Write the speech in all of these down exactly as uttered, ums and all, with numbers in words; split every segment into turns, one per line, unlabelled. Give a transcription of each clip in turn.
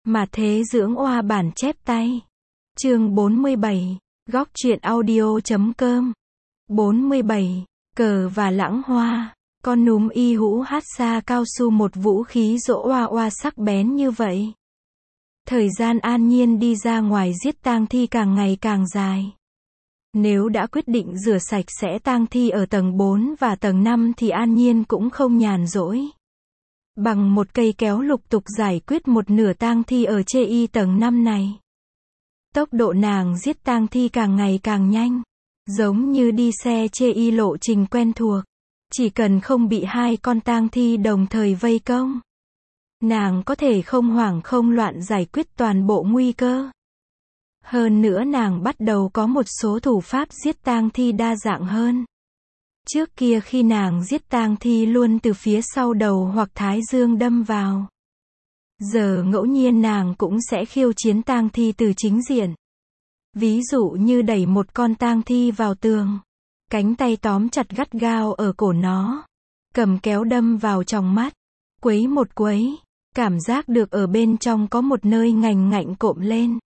Mà thế dưỡng oa bản chép tay. Chương bốn mươi bảy. Góc truyện audio chấm com. bốn mươi bảy. Cờ và lãng hoa. Con núm y hũ hát xa cao su một vũ khí dỗ oa oa sắc bén như vậy. Thời gian An Nhiên đi ra ngoài giết tang thi càng ngày càng dài. Nếu đã quyết định rửa sạch sẽ tang thi ở tầng bốn và tầng năm thì An Nhiên cũng không nhàn rỗi. Bằng một cây kéo lục tục giải quyết một nửa tang thi ở chê y tầng năm này. Tốc độ nàng giết tang thi càng ngày càng nhanh. Giống như đi xe chê y lộ trình quen thuộc. Chỉ cần không bị hai con tang thi đồng thời vây công. Nàng có thể không hoảng không loạn giải quyết toàn bộ nguy cơ. Hơn nữa nàng bắt đầu có một số thủ pháp giết tang thi đa dạng hơn. Trước kia khi nàng giết tang thi luôn từ phía sau đầu hoặc thái dương đâm vào. Giờ ngẫu nhiên nàng cũng sẽ khiêu chiến tang thi từ chính diện. Ví dụ như đẩy một con tang thi vào tường. Cánh tay tóm chặt gắt gao ở cổ nó. Cầm kéo đâm vào trong mắt. Quấy một quấy. Cảm giác được ở bên trong có một nơi ngành ngạnh cộm lên.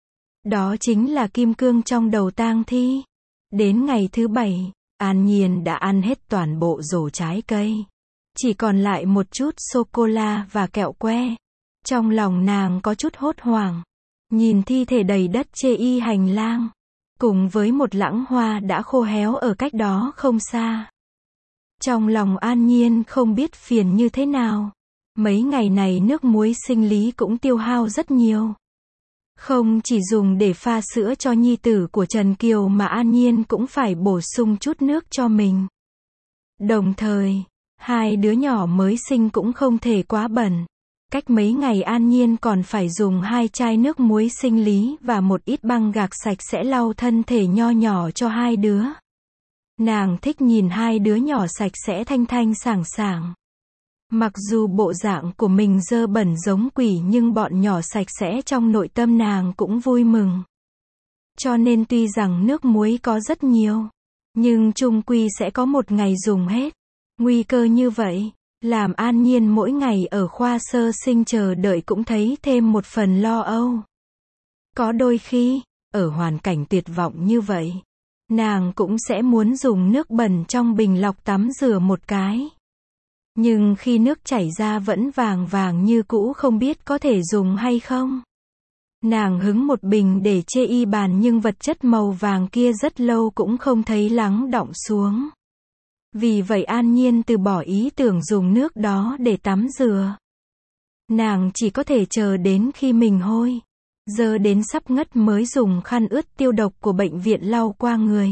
Đó chính là kim cương trong đầu tang thi. Đến ngày thứ bảy, An Nhiên đã ăn hết toàn bộ rổ trái cây. Chỉ còn lại một chút sô-cô-la và kẹo que. Trong lòng nàng có chút hốt hoảng. Nhìn thi thể đầy đất chê y hành lang. Cùng với một lãng hoa đã khô héo ở cách đó không xa. Trong lòng An Nhiên không biết phiền như thế nào. Mấy ngày này nước muối sinh lý cũng tiêu hao rất nhiều. Không chỉ dùng để pha sữa cho nhi tử của Trần Kiều mà An Nhiên cũng phải bổ sung chút nước cho mình. Đồng thời, hai đứa nhỏ mới sinh cũng không thể quá bẩn. Cách mấy ngày An Nhiên còn phải dùng hai chai nước muối sinh lý và một ít băng gạc sạch sẽ lau thân thể nho nhỏ cho hai đứa. Nàng thích nhìn hai đứa nhỏ sạch sẽ thanh thanh sảng sảng. Mặc dù bộ dạng của mình dơ bẩn giống quỷ nhưng bọn nhỏ sạch sẽ trong nội tâm nàng cũng vui mừng. Cho nên tuy rằng nước muối có rất nhiều, nhưng chung quy sẽ có một ngày dùng hết. Nguy cơ như vậy, làm An Nhiên mỗi ngày ở khoa sơ sinh chờ đợi cũng thấy thêm một phần lo âu. Có đôi khi, ở hoàn cảnh tuyệt vọng như vậy, nàng cũng sẽ muốn dùng nước bẩn trong bình lọc tắm rửa một cái. Nhưng khi nước chảy ra vẫn vàng vàng như cũ không biết có thể dùng hay không. Nàng hứng một bình để chê y bàn nhưng vật chất màu vàng kia rất lâu cũng không thấy lắng đọng xuống. Vì vậy An Nhiên từ bỏ ý tưởng dùng nước đó để tắm rửa. Nàng chỉ có thể chờ đến khi mình hôi. Giờ đến sắp ngất mới dùng khăn ướt tiêu độc của bệnh viện lau qua người.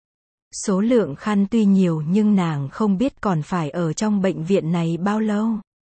Số lượng khăn tuy nhiều nhưng nàng không biết còn phải ở trong bệnh viện này bao lâu.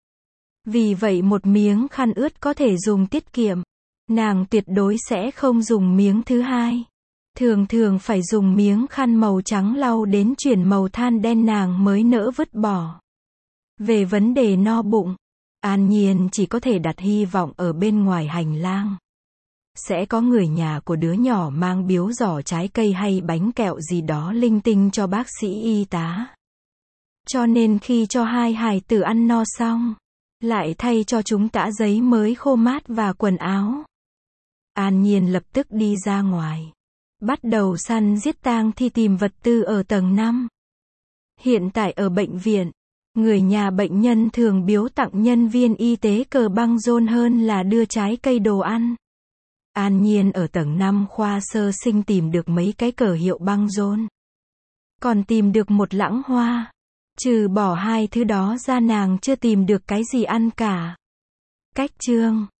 Vì vậy một miếng khăn ướt có thể dùng tiết kiệm. Nàng tuyệt đối sẽ không dùng miếng thứ hai. Thường thường phải dùng miếng khăn màu trắng lau đến chuyển màu than đen nàng mới nỡ vứt bỏ. Về vấn đề no bụng, An Nhiên chỉ có thể đặt hy vọng ở bên ngoài hành lang. Sẽ có người nhà của đứa nhỏ mang biếu giỏ trái cây hay bánh kẹo gì đó linh tinh cho bác sĩ y tá. Cho nên khi cho hai hài tử ăn no xong, lại thay cho chúng tã giấy mới khô mát và quần áo. An Nhiên lập tức đi ra ngoài. Bắt đầu săn giết tang thi tìm vật tư ở tầng năm. Hiện tại ở bệnh viện, người nhà bệnh nhân thường biếu tặng nhân viên y tế cờ băng rôn hơn là đưa trái cây đồ ăn. An Nhiên ở tầng năm khoa sơ sinh tìm được mấy cái cờ hiệu băng rôn. Còn tìm được một lãng hoa. Trừ bỏ hai thứ đó ra nàng chưa tìm được cái gì ăn cả. Cách chương